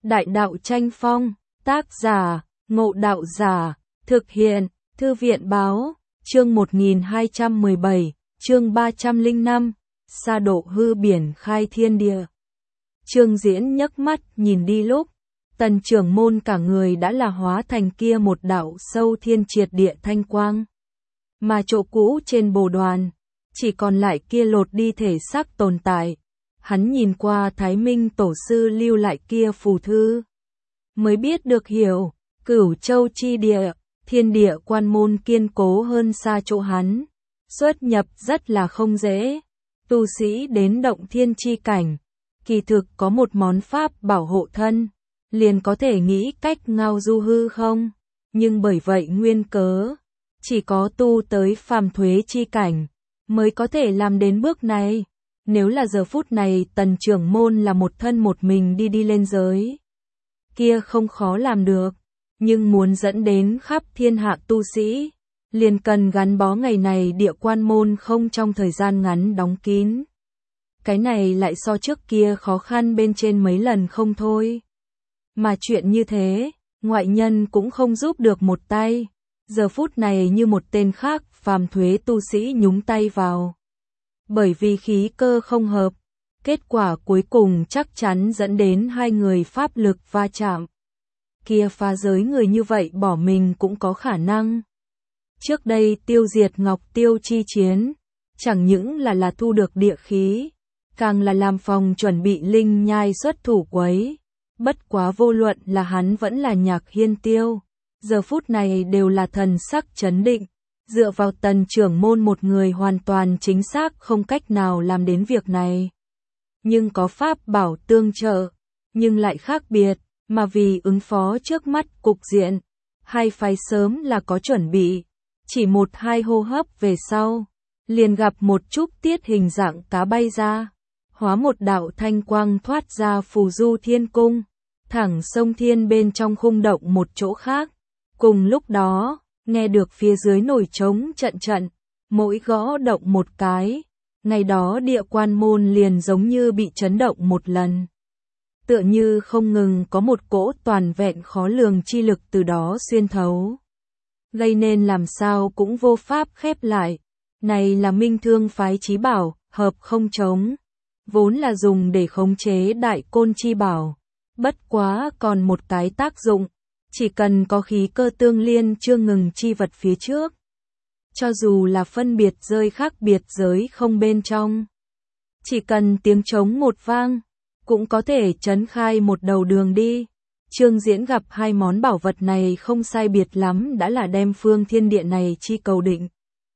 Đại đạo tranh phong, tác giả, Ngộ Đạo Giả, thực hiện, Thư viện báo, chương 1217, chương 305, sa độ hư biển khai thiên địa. Trương Diễn nhấc mắt nhìn đi lúc, Tần trưởng môn cả người đã là hóa thành kia một đạo sâu thiên triệt địa thanh quang. Mà chỗ cũ trên bồ đoàn, chỉ còn lại kia lột đi thể xác tồn tại. Hắn nhìn qua Thái Minh tổ sư lưu lại kia phù thư, mới biết được hiểu, Cửu Châu chi địa, thiên địa quan môn kiên cố hơn xa chỗ hắn, xuất nhập rất là không dễ. Tu sĩ đến động thiên chi cảnh, kỳ thực có một món pháp bảo hộ thân, liền có thể nghĩ cách ngao du hư không, nhưng bởi vậy nguyên cớ, chỉ có tu tới phàm thuế chi cảnh, mới có thể làm đến bước này. Nếu là giờ phút này Tần trưởng môn là một thân một mình đi lên giới, kia không khó làm được, nhưng muốn dẫn đến khắp thiên hạ tu sĩ, liền cần gắn bó ngày này địa quan môn không trong thời gian ngắn đóng kín. Cái này lại so trước kia khó khăn bên trên mấy lần không thôi. Mà chuyện như thế, ngoại nhân cũng không giúp được một tay, giờ phút này như một tên khác phàm thuế tu sĩ nhúng tay vào. Bởi vì khí cơ không hợp, kết quả cuối cùng chắc chắn dẫn đến hai người pháp lực va chạm. Kia phá giới người như vậy bỏ mình cũng có khả năng. Trước đây tiêu diệt Ngọc Tiêu chi chiến, chẳng những là thu được địa khí, càng là làm phòng chuẩn bị linh nhai xuất thủ quấy. Bất quá vô luận là hắn vẫn là Nhạc Hiên Tiêu, giờ phút này đều là thần sắc chấn định. Dựa vào Tần trưởng môn một người hoàn toàn chính xác không cách nào làm đến việc này. Nhưng có pháp bảo tương trợ, nhưng lại khác biệt, mà vì ứng phó trước mắt cục diện, hai phái sớm là có chuẩn bị. Chỉ một hai hô hấp về sau, liền gặp một chút tiết hình dạng cá bay ra, hóa một đạo thanh quang thoát ra phù du thiên cung, thẳng sông thiên bên trong khung động một chỗ khác. Cùng lúc đó, nghe được phía dưới nổi trống trận trận, mỗi gõ động một cái, ngày đó địa quan môn liền giống như bị chấn động một lần. Tựa như không ngừng có một cỗ toàn vẹn khó lường chi lực từ đó xuyên thấu, gây nên làm sao cũng vô pháp khép lại. Này là Minh Thương phái chí bảo, hợp không trống, vốn là dùng để khống chế đại côn chi bảo, bất quá còn một cái tác dụng. Chỉ cần có khí cơ tương liên chưa ngừng chi vật phía trước, cho dù là phân biệt rơi khác biệt giới không bên trong, chỉ cần tiếng trống một vang, cũng có thể chấn khai một đầu đường đi. Trương Diễn gặp hai món bảo vật này không sai biệt lắm đã là đem phương thiên địa này chi cầu định.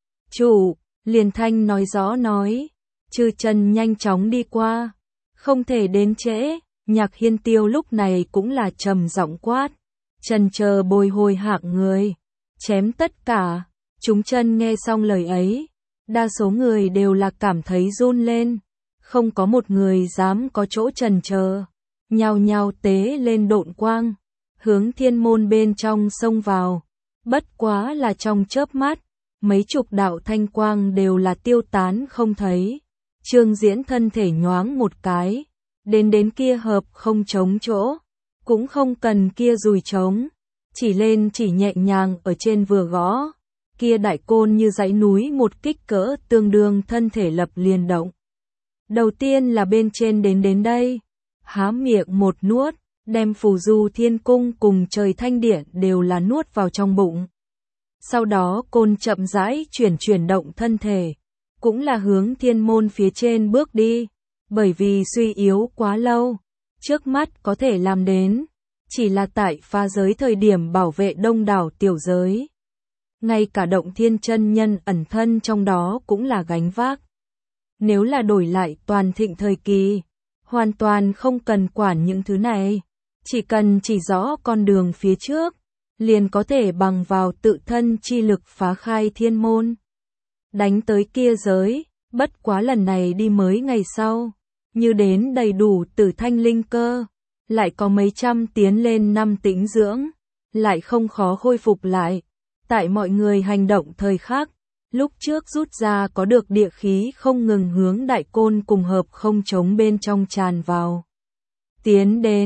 Chủ, liền thanh nói rõ nói, Chư chân nhanh chóng đi qua, không thể đến trễ. Nhạc Hiên Tiêu lúc này cũng là trầm giọng quát. Trần chờ bồi hồi hạng người, chém tất cả. Chúng chân nghe xong lời ấy, đa số người đều là cảm thấy run lên, không có một người dám có chỗ trần chờ, nhao nhao tế lên độn quang, hướng thiên môn bên trong xông vào. Bất quá là trong chớp mắt, mấy chục đạo thanh quang đều là tiêu tán không thấy. Trương Diễn thân thể nhoáng một cái, đến kia hợp không trống chỗ. Cũng không cần kia dùi trống, chỉ lên chỉ nhẹ nhàng ở trên vừa gõ, kia đại côn như dãy núi một kích cỡ tương đương thân thể lập liền động. Đầu tiên là bên trên đến đây, há miệng một nuốt, đem phù du thiên cung cùng trời thanh điện đều là nuốt vào trong bụng. Sau đó côn chậm rãi chuyển động thân thể, cũng là hướng thiên môn phía trên bước đi, bởi vì suy yếu quá lâu. Trước mắt có thể làm đến, chỉ là tại phá giới thời điểm bảo vệ đông đảo tiểu giới. Ngay cả động thiên chân nhân ẩn thân trong đó cũng là gánh vác. Nếu là đổi lại toàn thịnh thời kỳ, hoàn toàn không cần quản những thứ này. Chỉ cần chỉ rõ con đường phía trước, liền có thể bằng vào tự thân chi lực phá khai thiên môn. Đánh tới kia giới, bất quá lần này đi mới ngày sau. Như đến đầy đủ tử thanh linh cơ, lại có mấy trăm tiến lên năm tĩnh dưỡng, lại không khó khôi phục lại. Tại mọi người hành động thời khắc, lúc trước rút ra có được địa khí không ngừng hướng đại côn cùng hợp không trống bên trong tràn vào. Tiến đến,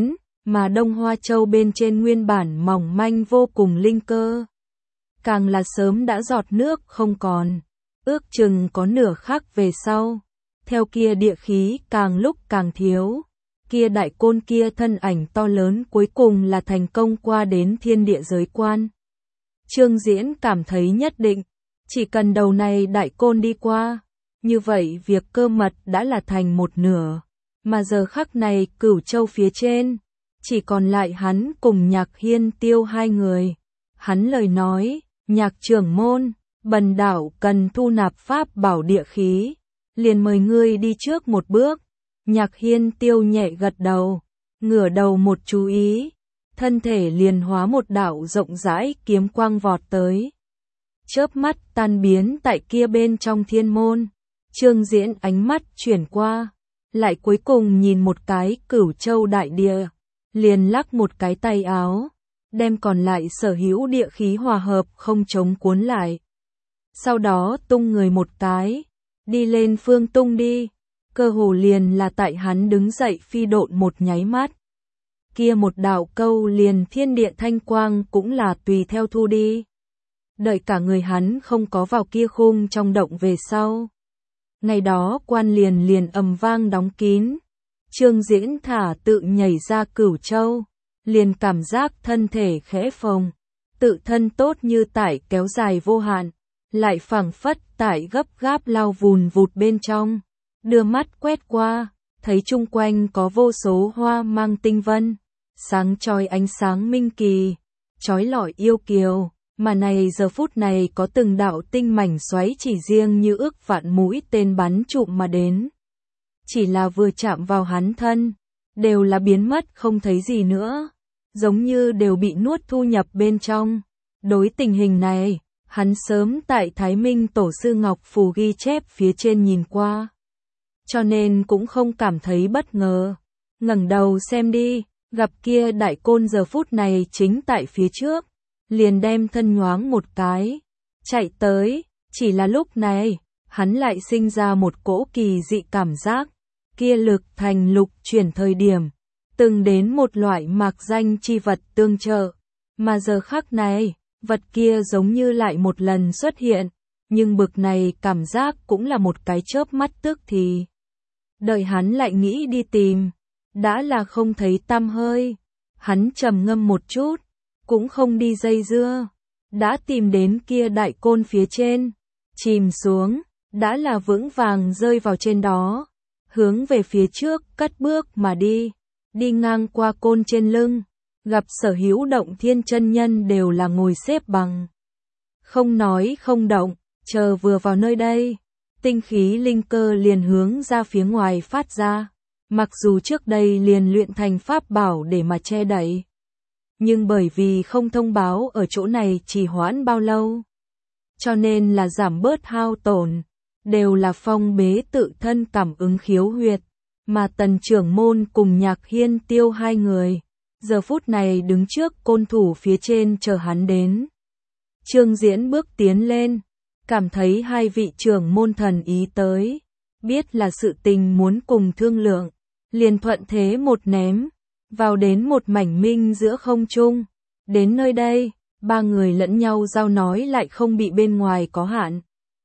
mà Đông Hoa Châu bên trên nguyên bản mỏng manh vô cùng linh cơ. Càng là sớm đã giọt nước không còn, ước chừng có nửa khắc về sau. Theo kia địa khí càng lúc càng thiếu, kia đại côn kia thân ảnh to lớn cuối cùng là thành công qua đến thiên địa giới quan. Trương Diễn cảm thấy nhất định, chỉ cần đầu này đại côn đi qua, như vậy việc cơ mật đã là thành một nửa, mà giờ khắc này Cửu Châu phía trên, chỉ còn lại hắn cùng Nhạc Hiên Tiêu hai người. Hắn lời nói, Nhạc trưởng môn, bần đạo cần thu nạp pháp bảo địa khí, liền mời ngươi đi trước một bước. Nhạc Hiên Tiêu nhẹ gật đầu, ngửa đầu một chú ý, thân thể liền hóa một đạo rộng rãi kiếm quang vọt tới. Chớp mắt tan biến tại kia bên trong thiên môn. Trương Diễn ánh mắt chuyển qua, lại cuối cùng nhìn một cái Cửu Châu đại địa, liền lắc một cái tay áo, đem còn lại sở hữu địa khí hòa hợp không chống cuốn lại. Sau đó tung người một cái, đi lên phương tung đi, cơ hồ liền là tại hắn đứng dậy phi độn một nháy mắt. Kia một đạo câu liền thiên địa thanh quang cũng là tùy theo thu đi. Đợi cả người hắn không có vào kia khung trong động về sau. Ngày đó quan liền ầm vang đóng kín. Trương Diễn thả tự nhảy ra Cửu Châu, liền cảm giác thân thể khẽ phồng, tự thân tốt như tải kéo dài vô hạn, lại phảng phất tải gấp gáp lao vùn vụt bên trong, đưa mắt quét qua, thấy chung quanh có vô số hoa mang tinh vân, sáng chói ánh sáng minh kỳ, chói lọi yêu kiều, mà này giờ phút này có từng đạo tinh mảnh xoáy chỉ riêng như ước vạn mũi tên bắn trụm mà đến. Chỉ là vừa chạm vào hắn thân, đều là biến mất không thấy gì nữa, giống như đều bị nuốt thu nhập bên trong. Đối tình hình này, hắn sớm tại Thái Minh Tổ sư Ngọc Phù ghi chép phía trên nhìn qua, cho nên cũng không cảm thấy bất ngờ. Ngẩng đầu xem đi, gặp kia đại côn giờ phút này chính tại phía trước, liền đem thân nhoáng một cái, chạy tới. Chỉ là lúc này, hắn lại sinh ra một cỗ kỳ dị cảm giác, kia lực thành lục chuyển thời điểm, từng đến một loại mạc danh chi vật tương trợ, mà giờ khắc này, vật kia giống như lại một lần xuất hiện, nhưng bực này cảm giác cũng là một cái chớp mắt tức thì. Đợi hắn lại nghĩ đi tìm, đã là không thấy tăm hơi. Hắn trầm ngâm một chút, cũng không đi dây dưa, đã tìm đến kia đại côn phía trên, chìm xuống, đã là vững vàng rơi vào trên đó, hướng về phía trước cất bước mà đi, đi ngang qua côn trên lưng, gặp sở hữu động thiên chân nhân đều là ngồi xếp bằng, không nói không động, chờ vừa vào nơi đây, tinh khí linh cơ liền hướng ra phía ngoài phát ra. Mặc dù trước đây liền luyện thành pháp bảo để mà che đậy, nhưng bởi vì không thông báo ở chỗ này trì hoãn bao lâu, cho nên là giảm bớt hao tổn, đều là phong bế tự thân cảm ứng khiếu huyệt, mà Tần trưởng môn cùng Nhạc Hiên Tiêu hai người, giờ phút này đứng trước côn thủ phía trên chờ hắn đến. Trương Diễn bước tiến lên, cảm thấy hai vị trưởng môn thần ý tới, biết là sự tình muốn cùng thương lượng, liền thuận thế một ném, vào đến một mảnh minh giữa không trung. Đến nơi đây, ba người lẫn nhau giao nói lại không bị bên ngoài có hạn.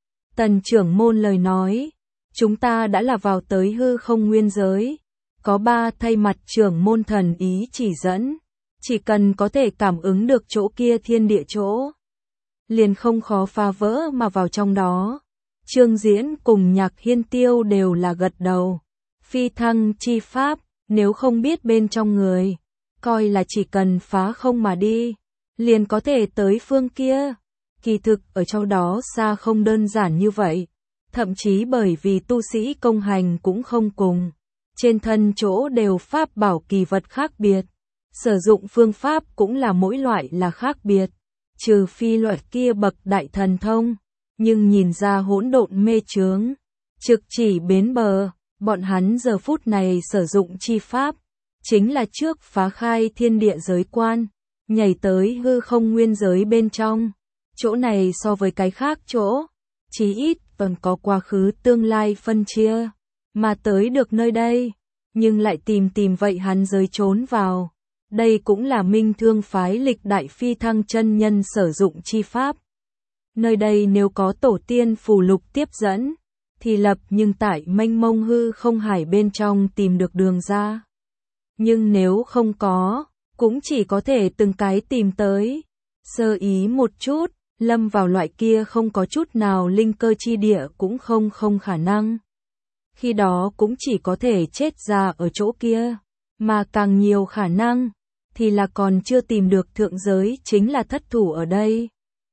Tần trưởng môn lời nói, chúng ta đã là vào tới hư không nguyên giới, có ba thay mặt trưởng môn thần ý chỉ dẫn, chỉ cần có thể cảm ứng được chỗ kia thiên địa chỗ, liền không khó phá vỡ mà vào trong đó. Trương Diễn cùng Nhạc Hiên Tiêu đều là gật đầu. Phi thăng chi pháp, nếu không biết bên trong người, coi là chỉ cần phá không mà đi, liền có thể tới phương kia. Kỳ thực ở trong đó xa không đơn giản như vậy, thậm chí bởi vì tu sĩ công hành cũng không cùng, trên thân chỗ đều pháp bảo kỳ vật khác biệt, sử dụng phương pháp cũng là mỗi loại là khác biệt, trừ phi loại kia bậc đại thần thông, nhưng nhìn ra hỗn độn mê chướng, trực chỉ bến bờ. Bọn hắn giờ phút này sử dụng chi pháp, chính là trước phá khai thiên địa giới quan, nhảy tới hư không nguyên giới bên trong. Chỗ này so với cái khác chỗ, chí ít còn có quá khứ tương lai phân chia, mà tới được nơi đây, nhưng lại tìm vậy hắn giới trốn vào, Đây cũng là Minh Thương phái lịch đại phi thăng chân nhân sử dụng chi pháp. Nơi đây nếu có tổ tiên phù lục tiếp dẫn, thì lập nhưng tại mênh mông hư không hải bên trong tìm được đường ra. Nhưng nếu không có, cũng chỉ có thể từng cái tìm tới. Sơ ý một chút, lâm vào loại kia không có chút nào linh cơ chi địa cũng không khả năng. Khi đó cũng chỉ có thể chết ra ở chỗ kia, mà càng nhiều khả năng, thì là còn chưa tìm được thượng giới chính là thất thủ ở đây.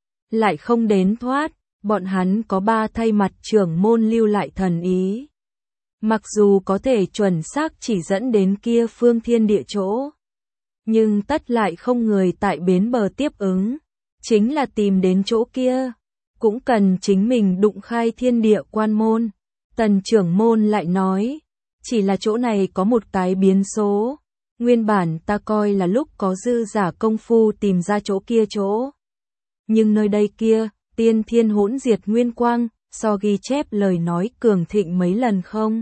Lại không đến thoát, bọn hắn có 3 thay mặt trưởng môn lưu lại thần ý. Mặc dù có thể chuẩn xác chỉ dẫn đến kia phương thiên địa chỗ, nhưng tất lại không người tại bến bờ tiếp ứng, chính là tìm đến chỗ kia, cũng cần chính mình đụng khai thiên địa quan môn. Tần trưởng môn lại nói, chỉ là chỗ này có một cái biến số, nguyên bản ta coi là lúc có dư giả công phu tìm ra chỗ kia chỗ. Nhưng nơi đây kia, tiên thiên hỗn diệt nguyên quang, so ghi chép lời nói cường thịnh mấy lần không?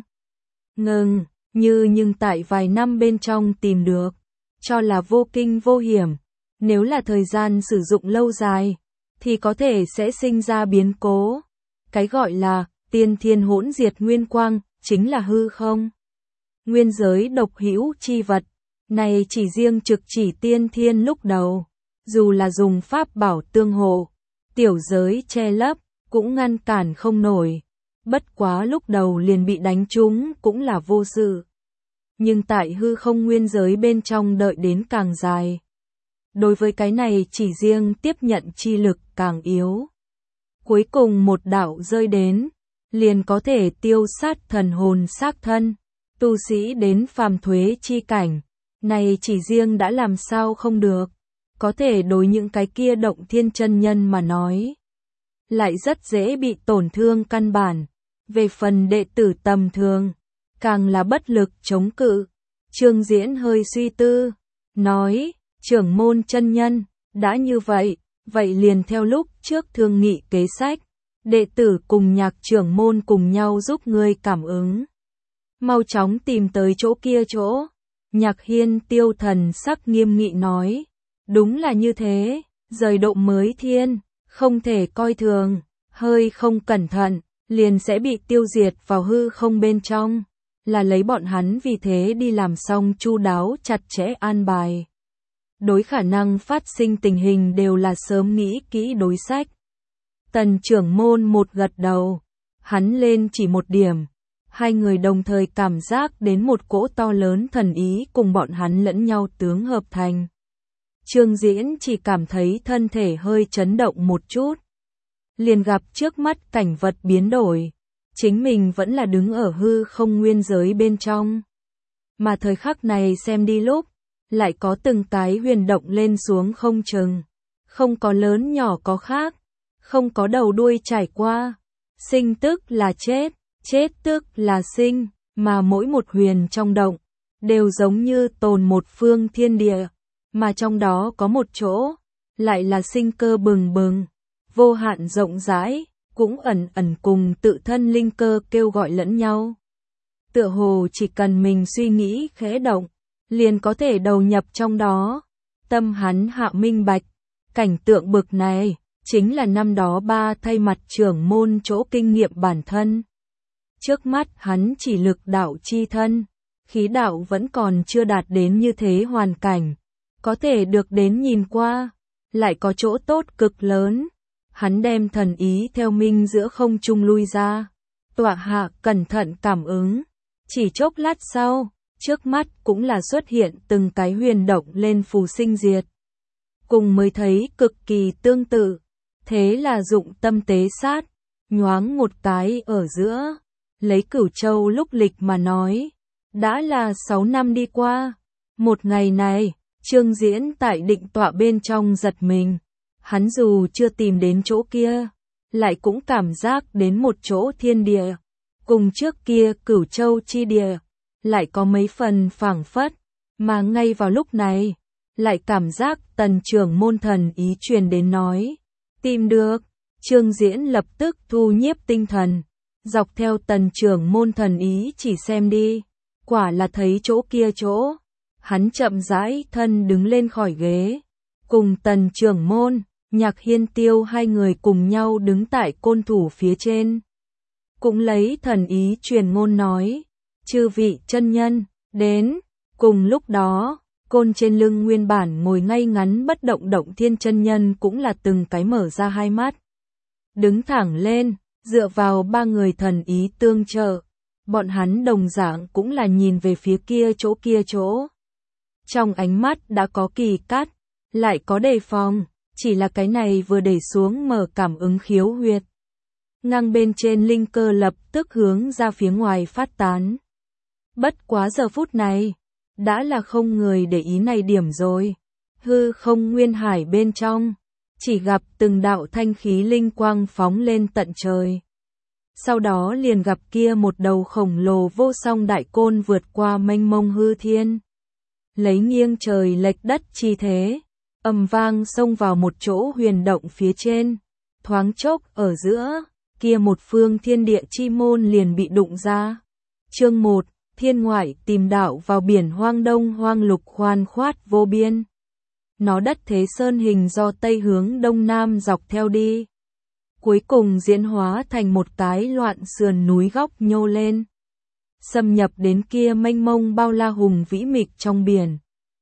Ngừng, nhưng tại vài năm bên trong tìm được, cho là vô kinh vô hiểm. Nếu là thời gian sử dụng lâu dài, thì có thể sẽ sinh ra biến cố. Cái gọi là tiên thiên hỗn diệt nguyên quang, chính là hư không. Nguyên giới độc hữu chi vật, này chỉ riêng trực chỉ tiên thiên lúc đầu. Dù là dùng pháp bảo tương hộ, tiểu giới che lấp, cũng ngăn cản không nổi. Bất quá lúc đầu liền bị đánh trúng cũng là vô sự. Nhưng tại hư không nguyên giới bên trong đợi đến càng dài. Đối với cái này chỉ riêng tiếp nhận chi lực càng yếu. Cuối cùng một đạo rơi đến, liền có thể tiêu sát thần hồn xác thân. Tu sĩ đến phàm thuế chi cảnh, này chỉ riêng đã làm sao không được. Có thể đối những cái kia động thiên chân nhân mà nói, lại rất dễ bị tổn thương căn bản. Về phần đệ tử tầm thường, càng là bất lực chống cự. Trương Diễn hơi suy tư, nói, trưởng môn chân nhân, đã như vậy, vậy liền theo lúc trước thương nghị kế sách, đệ tử cùng Nhạc trưởng môn cùng nhau giúp ngươi cảm ứng. Mau chóng tìm tới chỗ kia chỗ. Nhạc Hiên Tiêu thần sắc nghiêm nghị nói, đúng là như thế, rời độ mới thiên, không thể coi thường, hơi không cẩn thận, liền sẽ bị tiêu diệt vào hư không bên trong, là lấy bọn hắn vì thế đi làm xong chu đáo chặt chẽ an bài. Đối khả năng phát sinh tình hình đều là sớm nghĩ kỹ đối sách. Tần trưởng môn một gật đầu, hắn lên chỉ một điểm, hai người đồng thời cảm giác đến một cỗ to lớn thần ý cùng bọn hắn lẫn nhau tướng hợp thành. Trương Diễn chỉ cảm thấy thân thể hơi chấn động một chút. Liền gặp trước mắt cảnh vật biến đổi. Chính mình vẫn là đứng ở hư không nguyên giới bên trong. Mà thời khắc này xem đi lúc, lại có từng cái huyền động lên xuống không chừng. Không có lớn nhỏ có khác. Không có đầu đuôi trải qua. Sinh tức là chết, chết tức là sinh. Mà mỗi một huyền trong động, đều giống như tồn một phương thiên địa. Mà trong đó có một chỗ, lại là sinh cơ bừng bừng, vô hạn rộng rãi, cũng ẩn ẩn cùng tự thân linh cơ kêu gọi lẫn nhau. Tựa hồ chỉ cần mình suy nghĩ khẽ động, liền có thể đầu nhập trong đó. Tâm hắn hạ minh bạch, cảnh tượng bực này, chính là năm đó ba thay mặt trưởng môn chỗ kinh nghiệm bản thân. Trước mắt hắn chỉ lực đạo chi thân, khí đạo vẫn còn chưa đạt đến như thế hoàn cảnh. Có thể được đến nhìn qua, lại có chỗ tốt cực lớn. Hắn đem thần ý theo minh giữa không trung lui ra, tọa hạ cẩn thận cảm ứng. Chỉ chốc lát sau, trước mắt cũng là xuất hiện từng cái huyền động lên phù sinh diệt. Cùng mới thấy cực kỳ tương tự, thế là dụng tâm tế sát, nhoáng một cái ở giữa. Lấy Cửu Châu lúc lịch mà nói, đã là 6 năm đi qua. Một ngày này, Trương Diễn tại định tọa bên trong giật mình. Hắn dù chưa tìm đến chỗ kia, lại cũng cảm giác đến một chỗ thiên địa. Cùng trước kia Cửu Châu chi địa, lại có mấy phần phảng phất. Mà ngay vào lúc này, lại cảm giác tần trưởng môn thần ý truyền đến nói. Tìm được, Trương Diễn lập tức thu nhiếp tinh thần. Dọc theo tần trưởng môn thần ý chỉ xem đi, quả là thấy chỗ kia chỗ. Hắn chậm rãi thân đứng lên khỏi ghế, cùng Tần trưởng môn, Nhạc Hiên Tiêu hai người cùng nhau đứng tại côn thủ phía trên. Cũng lấy thần ý truyền ngôn nói, chư vị chân nhân, đến. Cùng lúc đó, côn trên lưng nguyên bản ngồi ngay ngắn bất động Động Thiên chân nhân cũng là từng cái mở ra hai mắt. Đứng thẳng lên, dựa vào ba người thần ý tương trợ. Bọn hắn đồng dạng cũng là nhìn về phía kia chỗ. Trong ánh mắt đã có kỳ cắt, lại có đề phòng, chỉ là cái này vừa để xuống mở cảm ứng khiếu huyệt. Ngang bên trên linh cơ lập tức hướng ra phía ngoài phát tán. Bất quá giờ phút này, đã là không người để ý này điểm rồi. Hư không nguyên hải bên trong, chỉ gặp từng đạo thanh khí linh quang phóng lên tận trời. Sau đó liền gặp kia một đầu khổng lồ vô song đại côn vượt qua mênh mông hư thiên. Lấy nghiêng trời lệch đất chi thế, ầm vang xông vào một chỗ huyền động phía trên. Thoáng chốc ở giữa, kia một phương thiên địa chi môn liền bị đụng ra. Chương 1, thiên ngoại tìm đạo vào biển hoang đông hoang lục khoan khoát vô biên. Nó đất thế sơn hình do tây hướng đông nam dọc theo đi. Cuối cùng diễn hóa thành một cái loạn sườn núi góc nhô lên. Xâm nhập đến kia mênh mông bao la hùng vĩ mịch trong biển.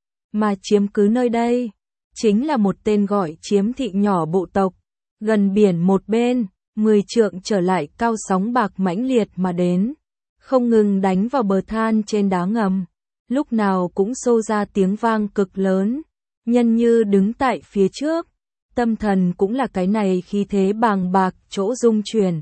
Mà chiếm cứ nơi đây, chính là một tên gọi Chiếm Thị nhỏ bộ tộc. Gần biển một bên, 10 trượng trở lại cao sóng bạc mãnh liệt mà đến. Không ngừng đánh vào bờ than trên đá ngầm. Lúc nào cũng xô ra tiếng vang cực lớn. Nhân như đứng tại phía trước. Tâm thần cũng là cái này khi thế bàng bạc chỗ dung chuyển.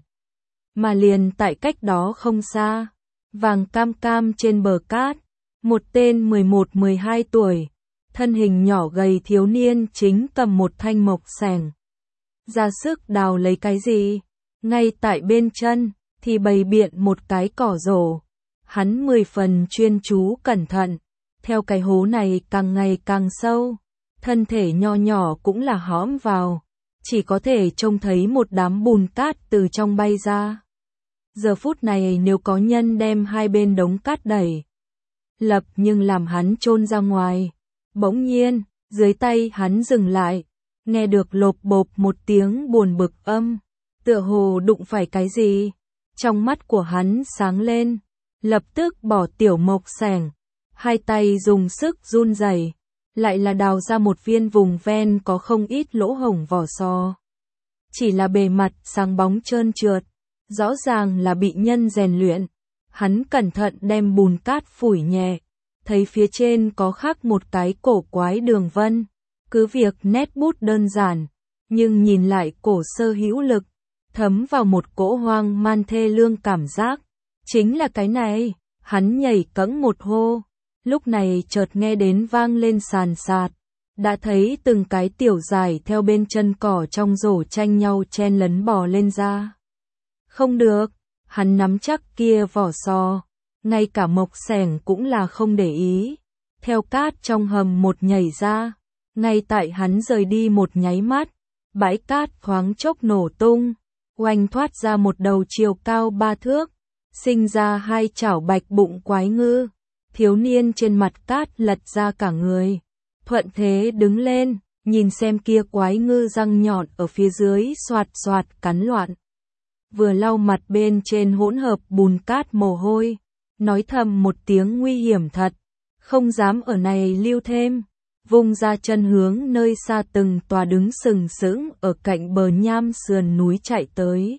Mà liền tại cách đó không xa, vàng cam cam trên bờ cát, một tên 11-12 tuổi, thân hình nhỏ gầy thiếu niên chính cầm một thanh mộc xẻng. Ra sức đào lấy cái gì? Ngay tại bên chân, thì bày biện một cái cỏ rổ. Hắn 10 phần chuyên chú cẩn thận, theo cái hố này càng ngày càng sâu. Thân thể nho nhỏ cũng là hõm vào, chỉ có thể trông thấy một đám bùn cát từ trong bay ra. Giờ phút này nếu có nhân đem hai bên đống cát đẩy lập nhưng làm hắn chôn ra ngoài. Bỗng nhiên, dưới tay hắn dừng lại, nghe được lộp bộp một tiếng buồn bực âm, tựa hồ đụng phải cái gì. Trong mắt của hắn sáng lên, lập tức bỏ tiểu mộc xẻng, hai tay dùng sức run rẩy. Lại là đào ra một viên vùng ven có không ít lỗ hổng vỏ sò. Chỉ là bề mặt sáng bóng trơn trượt, rõ ràng là bị nhân rèn luyện. Hắn cẩn thận đem bùn cát phủi nhẹ, thấy phía trên có khắc một cái cổ quái đường vân. Cứ việc nét bút đơn giản, nhưng nhìn lại cổ sơ hữu lực, thấm vào một cỗ hoang man thê lương cảm giác. Chính là cái này, hắn nhảy cẫng một hô. Lúc này chợt nghe đến vang lên sàn sạt, đã thấy từng cái tiểu dài theo bên chân cỏ trong rổ tranh nhau chen lấn bò lên ra. Không được, hắn nắm chắc kia vỏ sò, ngay cả mộc xẻng cũng là không để ý. Theo cát trong hầm một nhảy ra, ngay tại hắn rời đi một nháy mắt, bãi cát thoáng chốc nổ tung, oanh thoát ra một đầu chiều cao 3 thước, sinh ra hai chảo bạch bụng quái ngư. Thiếu niên trên mặt cát lật ra cả người, thuận thế đứng lên, nhìn xem kia quái ngư răng nhọn ở phía dưới xoạt xoạt cắn loạn. Vừa lau mặt bên trên hỗn hợp bùn cát mồ hôi, nói thầm một tiếng nguy hiểm thật, không dám ở này lưu thêm, vung ra chân hướng nơi xa từng tòa đứng sừng sững ở cạnh bờ nham sườn núi chạy tới.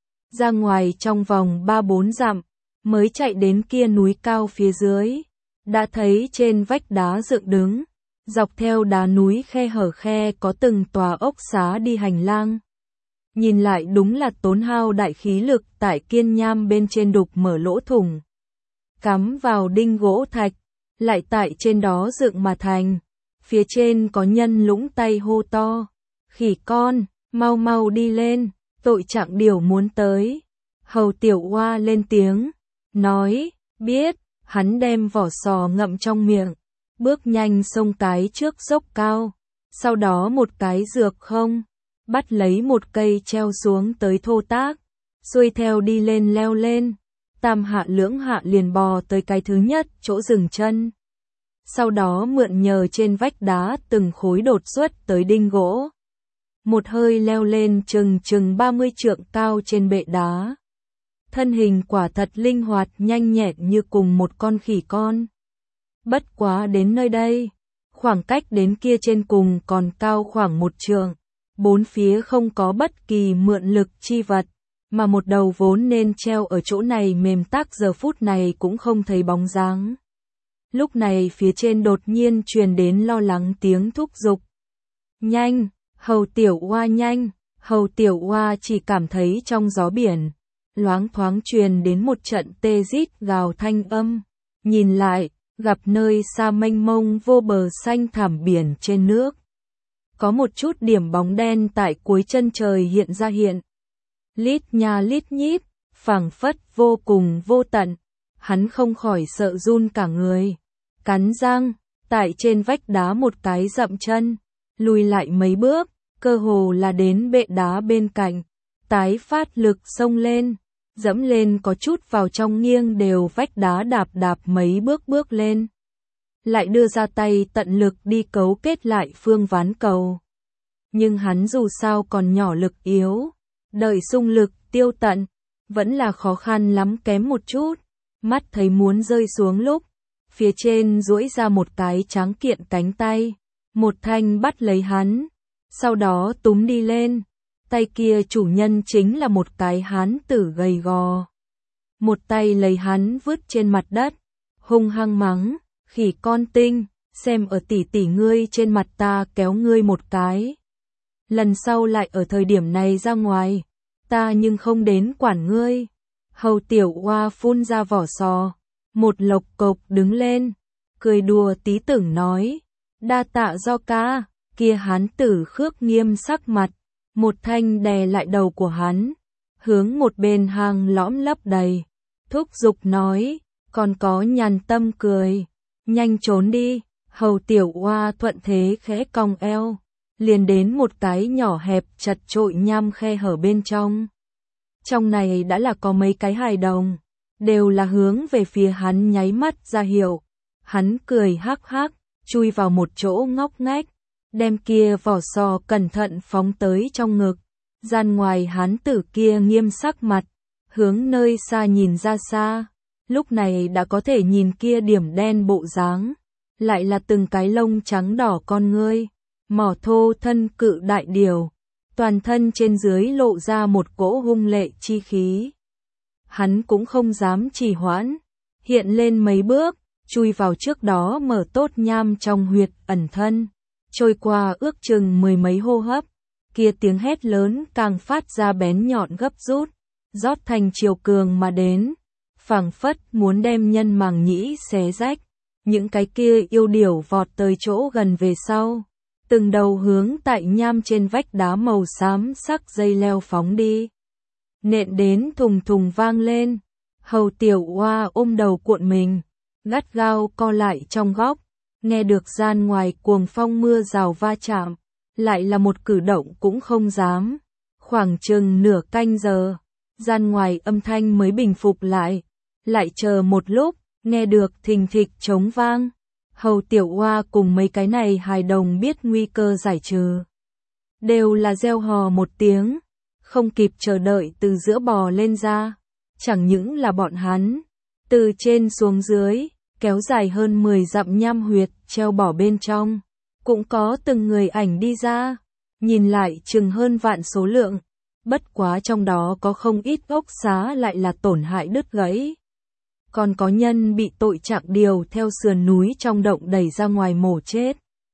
Ra ngoài trong vòng 3-4 dặm, mới chạy đến kia núi cao phía dưới, đã thấy trên vách đá dựng đứng, dọc theo đá núi khe hở khe có từng tòa ốc xá đi hành lang. Nhìn lại đúng là tốn hao đại khí lực tại kiên nham bên trên đục mở lỗ thủng, cắm vào đinh gỗ thạch, lại tại trên đó dựng mà thành. Phía trên có nhân lũng tay hô to, khỉ con, mau mau đi lên, tội trạng điều muốn tới. Hầu Tiểu Oa lên tiếng, nói, biết. Hắn đem vỏ sò ngậm trong miệng, bước nhanh xông cái trước dốc cao, sau đó một cái dược không, bắt lấy một cây treo xuống tới thô tác, xuôi theo đi lên leo lên, tam hạ lưỡng hạ liền bò tới cái thứ nhất chỗ dừng chân. sau đó mượn nhờ trên vách đá từng khối đột xuất tới đinh gỗ. Một hơi leo lên chừng 30 trượng cao trên bệ đá. Thân hình quả thật linh hoạt nhanh nhẹn như cùng một con khỉ con. Bất quá đến nơi đây, khoảng cách đến kia trên cùng còn cao khoảng 1 trượng, bốn phía không có bất kỳ mượn lực chi vật, mà một đầu vốn nên treo ở chỗ này mềm tắc giờ phút này cũng không thấy bóng dáng. Lúc này phía trên đột nhiên truyền đến lo lắng tiếng thúc giục. Nhanh, Hầu Tiểu Oa nhanh, Hầu Tiểu Oa chỉ cảm thấy trong gió biển, loáng thoáng truyền đến một trận tê rít gào thanh âm. Nhìn lại, gặp nơi xa mênh mông vô bờ xanh thẳm biển trên nước. Có một chút điểm bóng đen tại cuối chân trời hiện ra hiện. Lít nha lít nhít, phảng phất vô cùng vô tận. Hắn không khỏi sợ run cả người. Cắn răng, tại trên vách đá một cái dậm chân, lùi lại mấy bước, cơ hồ là đến bệ đá bên cạnh. Tái phát lực xông lên, dẫm lên có chút vào trong nghiêng đều vách đá đạp mấy bước lên. Lại đưa ra tay tận lực đi cấu kết lại phương ván cầu. Nhưng hắn dù sao còn nhỏ lực yếu, đợi xung lực tiêu tận, vẫn là khó khăn lắm kém một chút. Mắt thấy muốn rơi xuống lúc, phía trên duỗi ra một cái tráng kiện cánh tay, một thanh bắt lấy hắn, sau đó túm đi lên. Tay kia chủ nhân chính là một cái hán tử gầy gò. Một tay lấy hắn vứt trên mặt đất, hung hăng mắng, khỉ con tinh, xem ở tỷ tỷ ngươi trên mặt ta kéo ngươi một cái. Lần sau lại ở thời điểm này ra ngoài, ta nhưng không đến quản ngươi. Hầu Tiểu Oa phun ra vỏ sò, một lộc cộc đứng lên, cười đùa tí tưởng nói, đa tạ do ca. Kia hán tử khước nghiêm sắc mặt, một thanh đè lại đầu của hắn, hướng một bên hang lõm lấp đầy, thúc giục nói, còn có nhàn tâm cười, nhanh trốn đi. Hầu Tiểu Oa thuận thế khẽ cong eo, liền đến một cái nhỏ hẹp chật chội nham khe hở bên trong. Trong này đã là có mấy cái hài đồng, đều là hướng về phía hắn nháy mắt ra hiệu. Hắn cười hắc hắc, chui vào một chỗ ngóc ngách, đem kia vỏ sò cẩn thận phóng tới trong ngực. Gian ngoài hán tử kia nghiêm sắc mặt, hướng nơi xa nhìn ra xa, lúc này đã có thể nhìn kia điểm đen bộ dáng, lại là từng cái lông trắng đỏ con ngươi, mỏ thô thân cự đại điều, toàn thân trên dưới lộ ra một cỗ hung lệ chi khí. Hắn cũng không dám trì hoãn, hiện lên mấy bước, chui vào trước đó mở tốt nham trong huyệt ẩn thân. Trôi qua ước chừng 10 mấy hô hấp, kia tiếng hét lớn càng phát ra bén nhọn gấp rút, rót thành chiều cường mà đến, phảng phất muốn đem nhân màng nhĩ xé rách. Những cái kia yêu điểu vọt tới chỗ gần về sau, từng đầu hướng tại nham trên vách đá màu xám sắc dây leo phóng đi. Nện đến thùng thùng vang lên, Hầu Tiểu Oa ôm đầu cuộn mình, gắt gao co lại trong góc. Nghe được gian ngoài cuồng phong mưa rào va chạm, lại là một cử động cũng không dám. Khoảng chừng nửa canh giờ, gian ngoài âm thanh mới bình phục lại. Lại chờ một lúc, nghe được thình thịch trống vang. Hầu Tiểu Oa cùng mấy cái này hài đồng biết nguy cơ giải trừ. Đều là reo hò một tiếng, không kịp chờ đợi từ giữa bò lên ra. Chẳng những là bọn hắn, từ trên xuống dưới, kéo dài hơn 10 dặm nham huyệt, treo bỏ bên trong. Cũng có từng người ảnh đi ra, nhìn lại chừng hơn vạn số lượng. Bất quá trong đó có không ít ốc xá lại là tổn hại đứt gãy. Còn có nhân bị tội trạng điều theo sườn núi trong động đẩy ra ngoài mổ chết.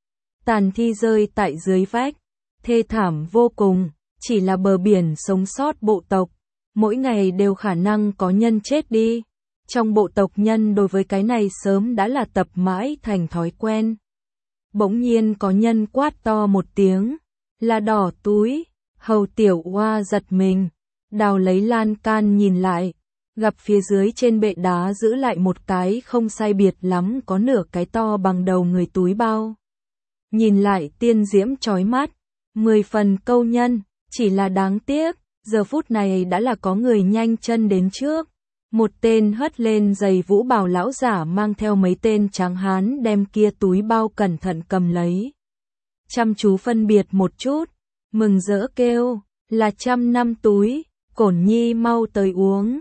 Tàn thi rơi tại dưới vách, thê thảm vô cùng, chỉ là bờ biển sống sót bộ tộc. Mỗi ngày đều khả năng có nhân chết đi. Trong bộ tộc nhân đối với cái này sớm đã là tập mãi thành thói quen. Bỗng nhiên có nhân quát to một tiếng, là đỏ túi. Hầu Tiểu Oa giật mình, đào lấy lan can nhìn lại, gặp phía dưới trên bệ đá giữ lại một cái không sai biệt lắm có nửa cái to bằng đầu người túi bao. Nhìn lại tiên diễm chói mắt, 10 phần câu nhân, chỉ là đáng tiếc, giờ phút này đã là có người nhanh chân đến trước, Một tên hất lên giày vũ bào lão giả mang theo mấy tên tráng hán đem kia túi bao cẩn thận cầm lấy. Chăm chú phân biệt một chút, mừng rỡ kêu, là 100 năm túi, Cổn Nhi mau tới uống.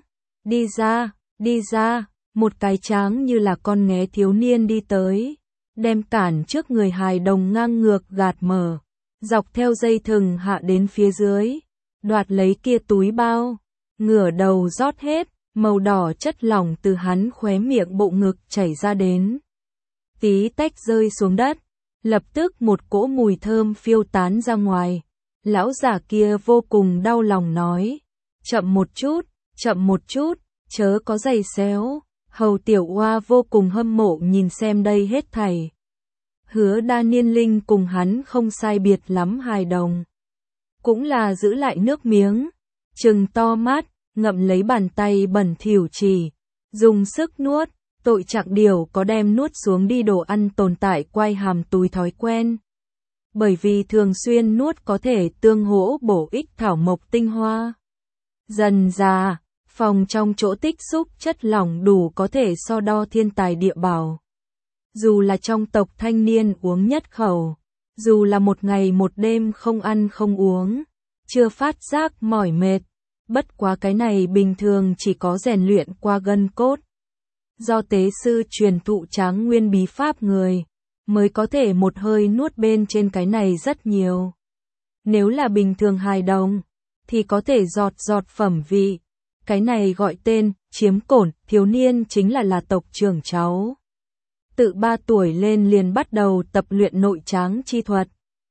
Đi ra, một cái tráng như là con nghé thiếu niên đi tới, đem cản trước người hài đồng ngang ngược gạt mở, dọc theo dây thừng hạ đến phía dưới, đoạt lấy kia túi bao, ngửa đầu rót hết, màu đỏ chất lỏng từ hắn khóe miệng bộ ngực chảy ra đến. Tí tách rơi xuống đất, lập tức một cỗ mùi thơm phiêu tán ra ngoài. Lão giả kia vô cùng đau lòng nói, chậm một chút, chớ có giày xéo. Hầu Tiểu Oa vô cùng hâm mộ nhìn xem đây hết thảy. Hứa Đa Niên Linh cùng hắn không sai biệt lắm hài đồng. Cũng là giữ lại nước miếng, trừng to mắt, ngậm lấy bàn tay bẩn thỉu chỉ, dùng sức nuốt, tội chạc điều có đem nuốt xuống đi đồ ăn tồn tại quay hàm túi thói quen. Bởi vì thường xuyên nuốt có thể tương hỗ bổ ích thảo mộc tinh hoa. Dần già, phòng trong chỗ tích xúc chất lỏng đủ có thể so đo thiên tài địa bảo. Dù là trong tộc thanh niên uống nhất khẩu, dù là một ngày một đêm không ăn không uống, chưa phát giác mỏi mệt, bất quá cái này bình thường chỉ có rèn luyện qua gân cốt. Do tế sư truyền thụ Tráng Nguyên bí pháp người, mới có thể một hơi nuốt bên trên cái này rất nhiều. Nếu là bình thường hài đồng, thì có thể giọt giọt phẩm vị. Cái này gọi tên, Chiếm Cổn, thiếu niên chính là tộc trưởng cháu. Tự 3 tuổi lên liền bắt đầu tập luyện nội tráng chi thuật.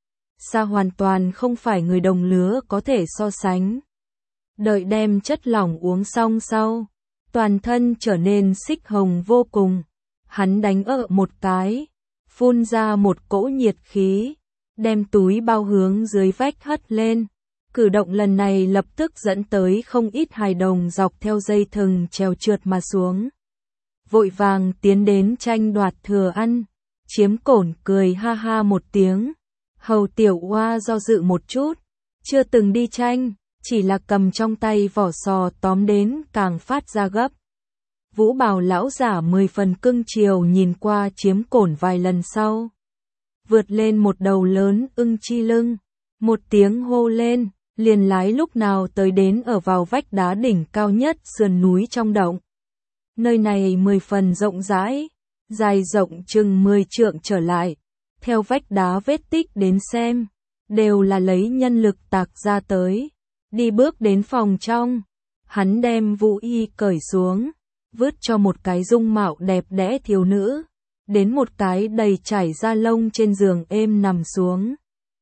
Xa hoàn toàn không phải người đồng lứa có thể so sánh. Đợi đem chất lỏng uống xong sau, toàn thân trở nên xích hồng vô cùng. Hắn đánh một cái, phun ra một cỗ nhiệt khí, đem túi bao hướng dưới vách hất lên. Cử động lần này lập tức dẫn tới không ít hài đồng dọc theo dây thừng trèo trượt mà xuống. Vội vàng tiến đến tranh đoạt thừa ăn. Chiếm Cổn cười ha ha một tiếng. Hầu Tiểu Oa do dự một chút, chưa từng đi tranh, chỉ là cầm trong tay vỏ sò tóm đến càng phát ra gấp. Vũ bào lão giả 10 phần cưng chiều nhìn qua Chiếm Cổn vài lần sau. Vượt lên một đầu lớn ưng chi lưng, một tiếng hô lên, liền lái lúc nào tới đến ở vào vách đá đỉnh cao nhất sườn núi trong động. Nơi này 10 phần rộng rãi, dài rộng chừng 10 trượng trở lại, theo vách đá vết tích đến xem, đều là lấy nhân lực tạc ra tới. Đi bước đến phòng trong, hắn đem vũ y cởi xuống, vứt cho một cái dung mạo đẹp đẽ thiếu nữ, đến một cái đầy trải da lông trên giường êm nằm xuống.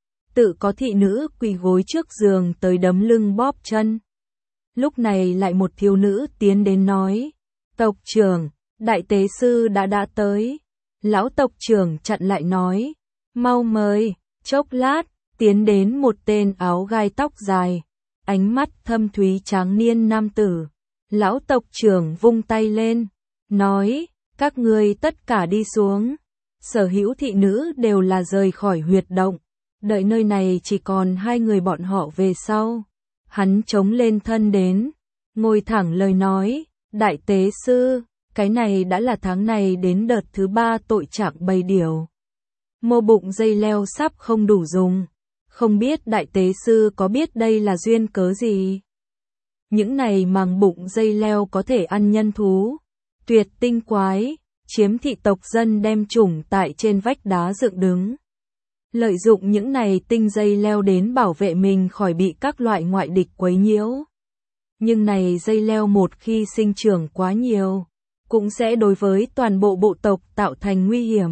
Tự có thị nữ quỳ gối trước giường tới đấm lưng bóp chân. Lúc này lại một thiếu nữ tiến đến nói, tộc trưởng, đại tế sư đã tới. Lão tộc trưởng chặn lại nói, mau mời. Chốc lát, tiến đến một tên áo gai tóc dài, ánh mắt thâm thúy tráng niên nam tử. Lão tộc trưởng vung tay lên, nói, các ngươi tất cả đi xuống. Sở hữu thị nữ đều là rời khỏi huyệt động, đợi nơi này chỉ còn 2 người bọn họ về sau. Hắn chống lên thân đến, ngồi thẳng lời nói, đại tế sư, cái này đã là tháng này đến đợt thứ 3 tội trạng bầy điểu. Mô bụng dây leo sắp không đủ dùng, không biết đại tế sư có biết đây là duyên cớ gì? Những này màng bụng dây leo có thể ăn nhân thú, tuyệt tinh quái, chiếm thị tộc dân đem chủng tại trên vách đá dựng đứng. Lợi dụng những này tinh dây leo đến bảo vệ mình khỏi bị các loại ngoại địch quấy nhiễu. Nhưng này dây leo một khi sinh trưởng quá nhiều, cũng sẽ đối với toàn bộ bộ tộc tạo thành nguy hiểm.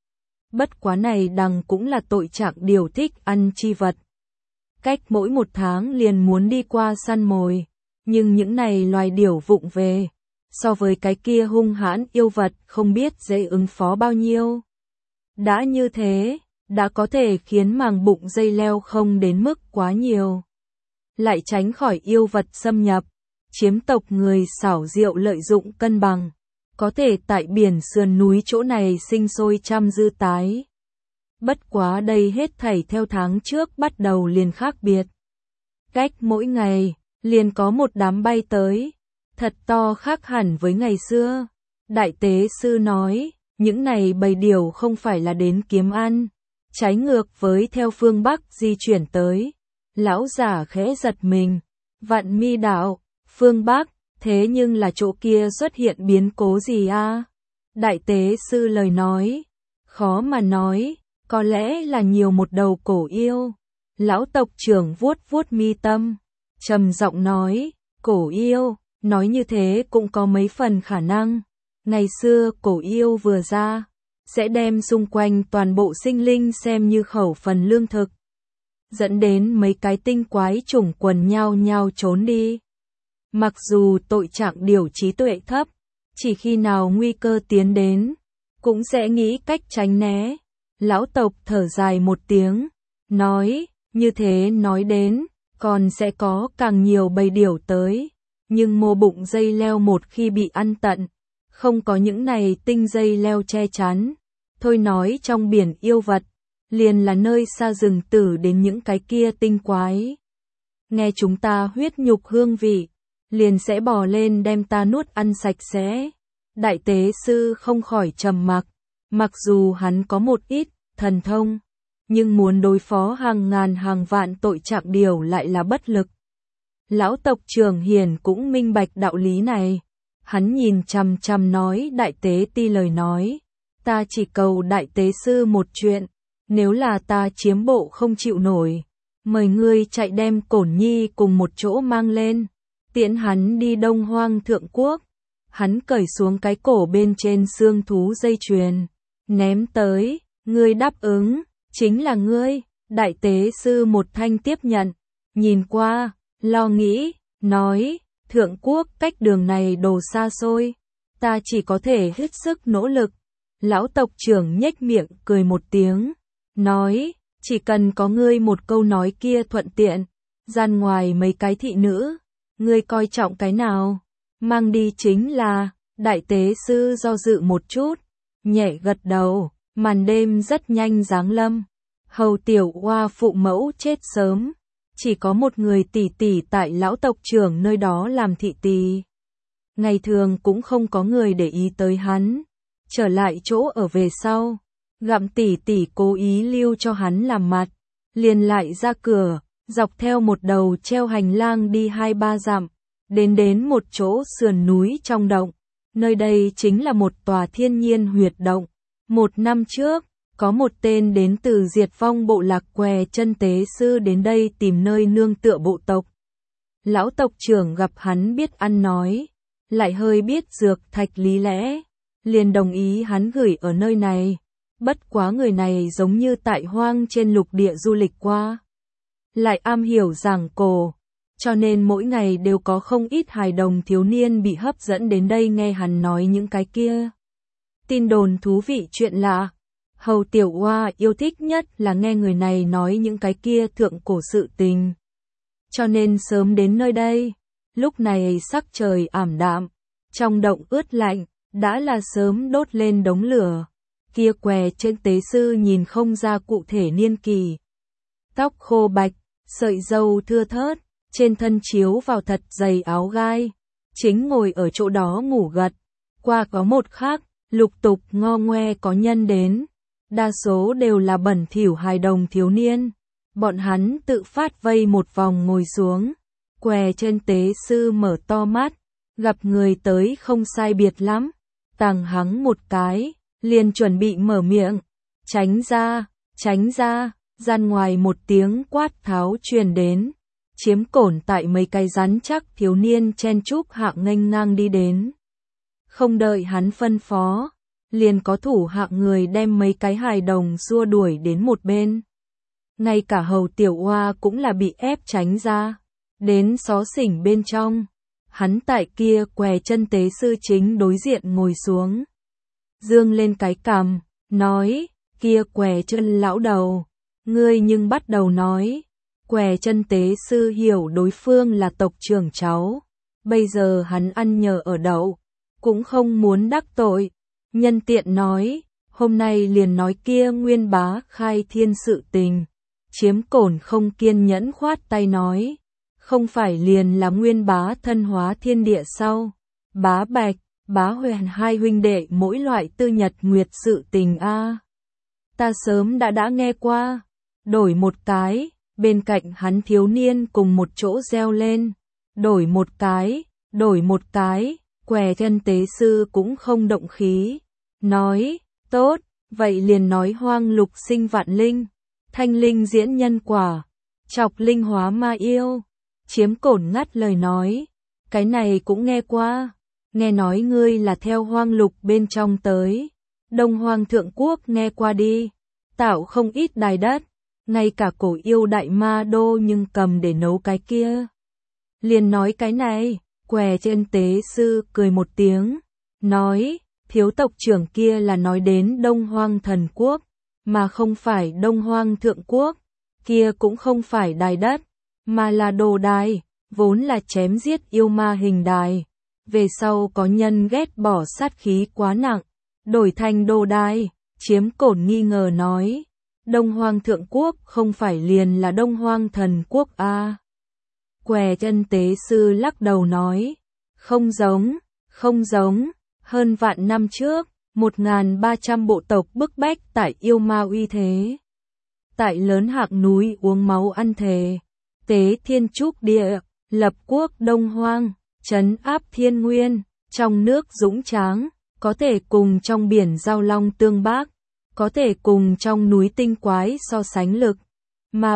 Bất quá này đằng cũng là tội trạng điều thích ăn chi vật. Cách mỗi 1 tháng liền muốn đi qua săn mồi, nhưng những này loài điểu vụng về, so với cái kia hung hãn yêu vật không biết dễ ứng phó bao nhiêu. Đã như thế, đã có thể khiến màng bụng dây leo không đến mức quá nhiều. Lại tránh khỏi yêu vật xâm nhập, chiếm tộc người xảo diệu lợi dụng cân bằng, có thể tại biển sườn núi chỗ này sinh sôi trăm dư tái. Bất quá đây hết thảy theo tháng trước bắt đầu liền khác biệt. Cách mỗi ngày, liền có một đám bay tới, thật to khác hẳn với ngày xưa. Đại tế sư nói, những này bầy điểu không phải là đến kiếm ăn, trái ngược với theo phương Bắc di chuyển tới. Lão giả khẽ giật mình, Vạn Mi đạo, phương Bắc, thế nhưng là chỗ kia xuất hiện biến cố gì a? Đại tế sư lời nói, khó mà nói, có lẽ là nhiều một đầu cổ yêu. Lão tộc trưởng vuốt vuốt mi tâm, trầm giọng nói, cổ yêu, nói như thế cũng có mấy phần khả năng. Ngày xưa cổ yêu vừa ra, sẽ đem xung quanh toàn bộ sinh linh xem như khẩu phần lương thực, dẫn đến mấy cái tinh quái chủng quần nhao nhao trốn đi. Mặc dù tội trạng điều trí tuệ thấp, chỉ khi nào nguy cơ tiến đến, cũng sẽ nghĩ cách tránh né. Lão tộc thở dài một tiếng, nói, như thế nói đến, còn sẽ có càng nhiều bầy điểu tới, nhưng mô bụng dây leo một khi bị ăn tận, không có những này tinh dây leo che chắn, thôi nói trong biển yêu vật, liền là nơi xa rừng tử đến những cái kia tinh quái. Nghe chúng ta huyết nhục hương vị, liền sẽ bò lên đem ta nuốt ăn sạch sẽ. Đại tế sư không khỏi trầm mặc dù hắn có một ít thần thông, nhưng muốn đối phó hàng ngàn hàng vạn tội trạng điều lại là bất lực. Lão tộc trưởng hiền cũng minh bạch đạo lý này, hắn nhìn chằm chằm nói đại tế ti lời nói, ta chỉ cầu đại tế sư một chuyện, nếu là ta chiếm bộ không chịu nổi, mời ngươi chạy đem Cổn Nhi cùng một chỗ mang lên, tiễn hắn đi Đông Hoang Thượng Quốc. Hắn cởi xuống cái cổ bên trên xương thú dây chuyền, ném tới, ngươi đáp ứng, chính là ngươi. Đại tế sư một thanh tiếp nhận, nhìn qua, lo nghĩ, nói, Thượng Quốc cách đường này đồ xa xôi, ta chỉ có thể hết sức nỗ lực. Lão tộc trưởng nhếch miệng cười một tiếng, nói, chỉ cần có ngươi một câu nói kia thuận tiện, gian ngoài mấy cái thị nữ, ngươi coi trọng cái nào, mang đi chính là. Đại tế sư do dự một chút, nhẹ gật đầu, màn đêm rất nhanh giáng lâm. Hầu Tiểu Oa phụ mẫu chết sớm, chỉ có một người tỷ tỷ tại lão tộc trưởng nơi đó làm thị tỳ. Ngày thường cũng không có người để ý tới hắn, trở lại chỗ ở về sau, gặm tỷ tỷ cố ý lưu cho hắn làm mặt, liền lại ra cửa, dọc theo một đầu treo hành lang đi 2-3 dặm, đến một chỗ sườn núi trong động. Nơi đây chính là một tòa thiên nhiên huyệt động. 1 năm trước, có một tên đến từ diệt vong bộ lạc què chân tế sư đến đây tìm nơi nương tựa bộ tộc. Lão tộc trưởng gặp hắn biết ăn nói, lại hơi biết dược thạch lý lẽ, liền đồng ý hắn gửi ở nơi này. Bất quá người này giống như tại hoang trên lục địa du lịch qua, lại am hiểu giảng cổ, cho nên mỗi ngày đều có không ít hài đồng thiếu niên bị hấp dẫn đến đây nghe hắn nói những cái kia tin đồn thú vị chuyện lạ. Hầu Tiểu Oa yêu thích nhất là nghe người này nói những cái kia thượng cổ sự tình, cho nên sớm đến nơi đây. Lúc này sắc trời ảm đạm, trong động ướt lạnh, đã là sớm đốt lên đống lửa. Kia què trên tế sư nhìn không ra cụ thể niên kỳ, tóc khô bạch, sợi râu thưa thớt, trên thân chiếu vào thật dày áo gai, chính ngồi ở chỗ đó ngủ gật. Qua có một khắc, lục tục ngo ngoe có nhân đến, đa số đều là bẩn thỉu hài đồng thiếu niên. Bọn hắn tự phát vây một vòng ngồi xuống, què trên tế sư mở to mắt, gặp người tới không sai biệt lắm, tàng hắng một cái, liền chuẩn bị mở miệng, tránh ra, gian ngoài một tiếng quát tháo truyền đến. Chiếm cổn tại mấy cái rắn chắc thiếu niên chen chúc hạng nghênh ngang đi đến. Không đợi hắn phân phó, liền có thủ hạng người đem mấy cái hài đồng xua đuổi đến một bên. Ngay cả Hầu Tiểu Oa cũng là bị ép tránh ra, đến xó xỉnh bên trong. Hắn tại kia què chân tế sư chính đối diện ngồi xuống, dương lên cái cằm, nói, kia què chân lão đầu, ngươi nhưng bắt đầu nói. Què chân tế sư hiểu đối phương là tộc trưởng cháu, bây giờ hắn ăn nhờ ở đậu, cũng không muốn đắc tội, nhân tiện nói, hôm nay liền nói kia Nguyên Bá khai thiên sự tình. Chiếm cổn không kiên nhẫn khoát tay nói, không phải liền là Nguyên Bá thân hóa thiên địa sao? Bá Bạch, Bá Huyền hai huynh đệ mỗi loại tư nhật nguyệt sự tình a. Ta sớm đã nghe qua. Đổi một cái, bên cạnh hắn thiếu niên cùng một chỗ reo lên. Đổi một cái, què chân tế sư cũng không động khí. Nói, tốt, vậy liền nói hoang lục sinh vạn linh, thanh linh diễn nhân quả, chọc linh hóa ma yêu. Chiếm Cổn ngắt lời nói, cái này cũng nghe qua, nghe nói ngươi là theo hoang lục bên trong tới. Đông Hoang Thượng Quốc nghe qua đi, tạo không ít đài đất, ngay cả cổ yêu đại ma đô nhưng cầm để nấu cái kia. Liền nói cái này, què trên tế sư cười một tiếng, nói, thiếu tộc trưởng kia là nói đến Đông Hoang Thần Quốc, mà không phải Đông Hoang Thượng Quốc, kia cũng không phải đài đất, mà là đồ đài, vốn là chém giết yêu ma hình đài. Về sau có nhân ghét bỏ sát khí quá nặng, đổi thành đồ đài. Chiếm Cổn nghi ngờ nói, Đông Hoang Thượng Quốc không phải liền là Đông Hoang Thần Quốc a? Què chân tế sư lắc đầu nói, không giống, hơn vạn năm trước, 1.300 bộ tộc bức bách tại yêu ma uy thế. Tại lớn hạng núi uống máu ăn thề, tế thiên trúc địa, lập quốc Đông Hoang, trấn áp thiên nguyên, trong nước dũng tráng, có thể cùng trong biển giao long tương bác, có thể cùng trong núi tinh quái so sánh lực. Mà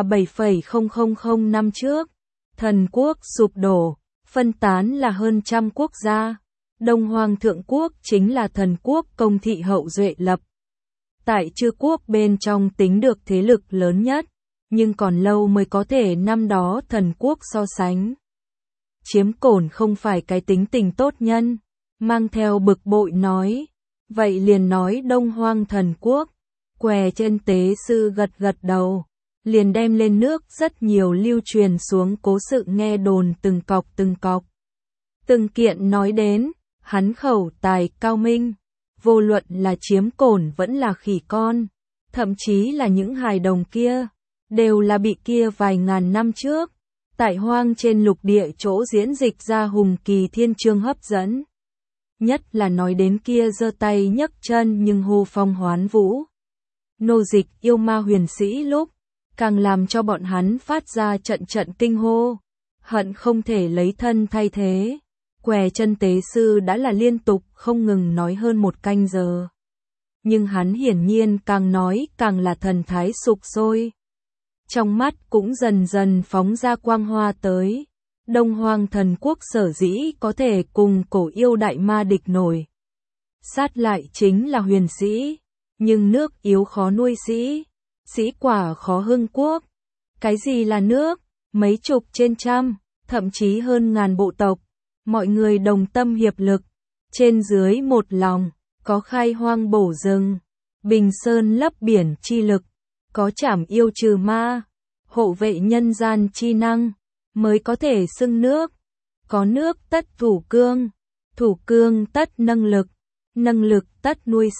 7,000 năm trước, thần quốc sụp đổ, phân tán là hơn trăm quốc gia. Đông Hoang Thượng Quốc chính là thần quốc công thị hậu duệ lập. Tại chư quốc bên trong tính được thế lực lớn nhất, nhưng còn lâu mới có thể năm đó thần quốc so sánh. Chiếm Cổn không phải cái tính tình tốt nhân, mang theo bực bội nói, vậy liền nói Đông Hoang Thần Quốc. Què chân tế sư gật đầu, liền đem lên nước rất nhiều lưu truyền xuống cố sự nghe đồn từng cọc. Từng kiện nói đến, hắn khẩu tài cao minh, vô luận là Chiếm Cổn vẫn là khỉ con, thậm chí là những hài đồng kia, đều là bị kia vài ngàn năm trước, tại hoang trên lục địa chỗ diễn dịch ra hùng kỳ thiên chương hấp dẫn. Nhất là nói đến kia giơ tay nhấc chân nhưng hô phong hoán vũ, nô dịch yêu ma huyền sĩ lúc, càng làm cho bọn hắn phát ra trận kinh hô, hận không thể lấy thân thay thế. Què chân tế sư đã là liên tục không ngừng nói hơn một canh giờ. Nhưng hắn hiển nhiên càng nói càng là thần thái sục sôi. Trong mắt cũng dần dần phóng ra quang hoa tới. Đông Hoang Thần Quốc sở dĩ có thể cùng cổ yêu đại ma địch nổi. Sát lại chính là huyền sĩ, nhưng nước yếu khó nuôi sĩ, sĩ quả khó hưng quốc. Cái gì là nước? Mấy chục trên trăm, thậm chí hơn ngàn bộ tộc. Mọi người đồng tâm hiệp lực, trên dưới một lòng, có khai hoang bổ rừng, bình sơn lấp biển chi lực, có trảm yêu trừ ma, hộ vệ nhân gian chi năng, mới có thể xưng nước. Có nước tất thủ cương tất nâng lực tất nuôi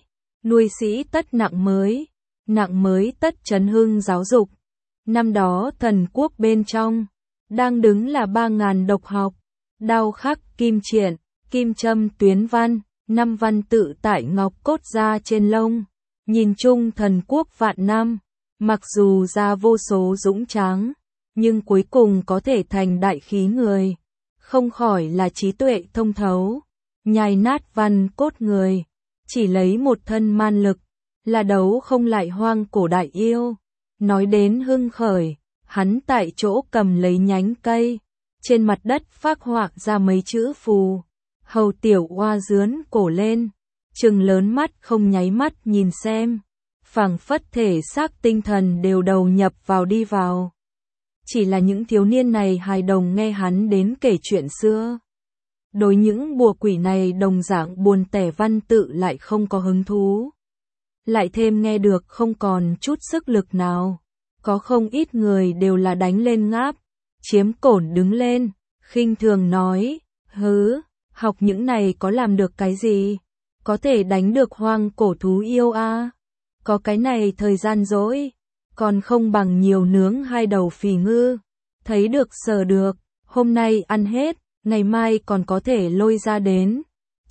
sĩ tất nặng mới tất trấn hưng giáo dục. Năm đó thần quốc bên trong, đang đứng là 3.000 độc học, đao khắc kim triện, kim châm tuyến văn, 5 văn tự tại ngọc cốt ra trên lông. Nhìn chung thần quốc vạn năm, mặc dù ra vô số dũng tráng, nhưng cuối cùng có thể thành đại khí người, không khỏi là trí tuệ thông thấu, nhai nát văn cốt người, chỉ lấy một thân man lực, là đấu không lại hoang cổ đại yêu. Nói đến hưng khởi, hắn tại chỗ cầm lấy nhánh cây, trên mặt đất phác họa ra mấy chữ phù. Hầu tiểu oa dướn cổ lên, trừng lớn mắt không nháy mắt nhìn xem, phảng phất thể xác tinh thần đều đầu nhập vào đi vào. Chỉ là những thiếu niên này hài đồng nghe hắn đến kể chuyện xưa. Đối những bùa quỷ này đồng dạng buồn tẻ văn tự lại không có hứng thú. Lại thêm nghe được không còn chút sức lực nào. Có không ít người đều là đánh lên ngáp. Chiếm Cổn đứng lên, khinh thường nói, hứ, học những này có làm được cái gì? Có thể đánh được hoang cổ thú yêu a? Có cái này thời gian rỗi, còn không bằng nhiều nướng 2 đầu phì ngư. Thấy được sờ được, hôm nay ăn hết, ngày mai còn có thể lôi ra đến.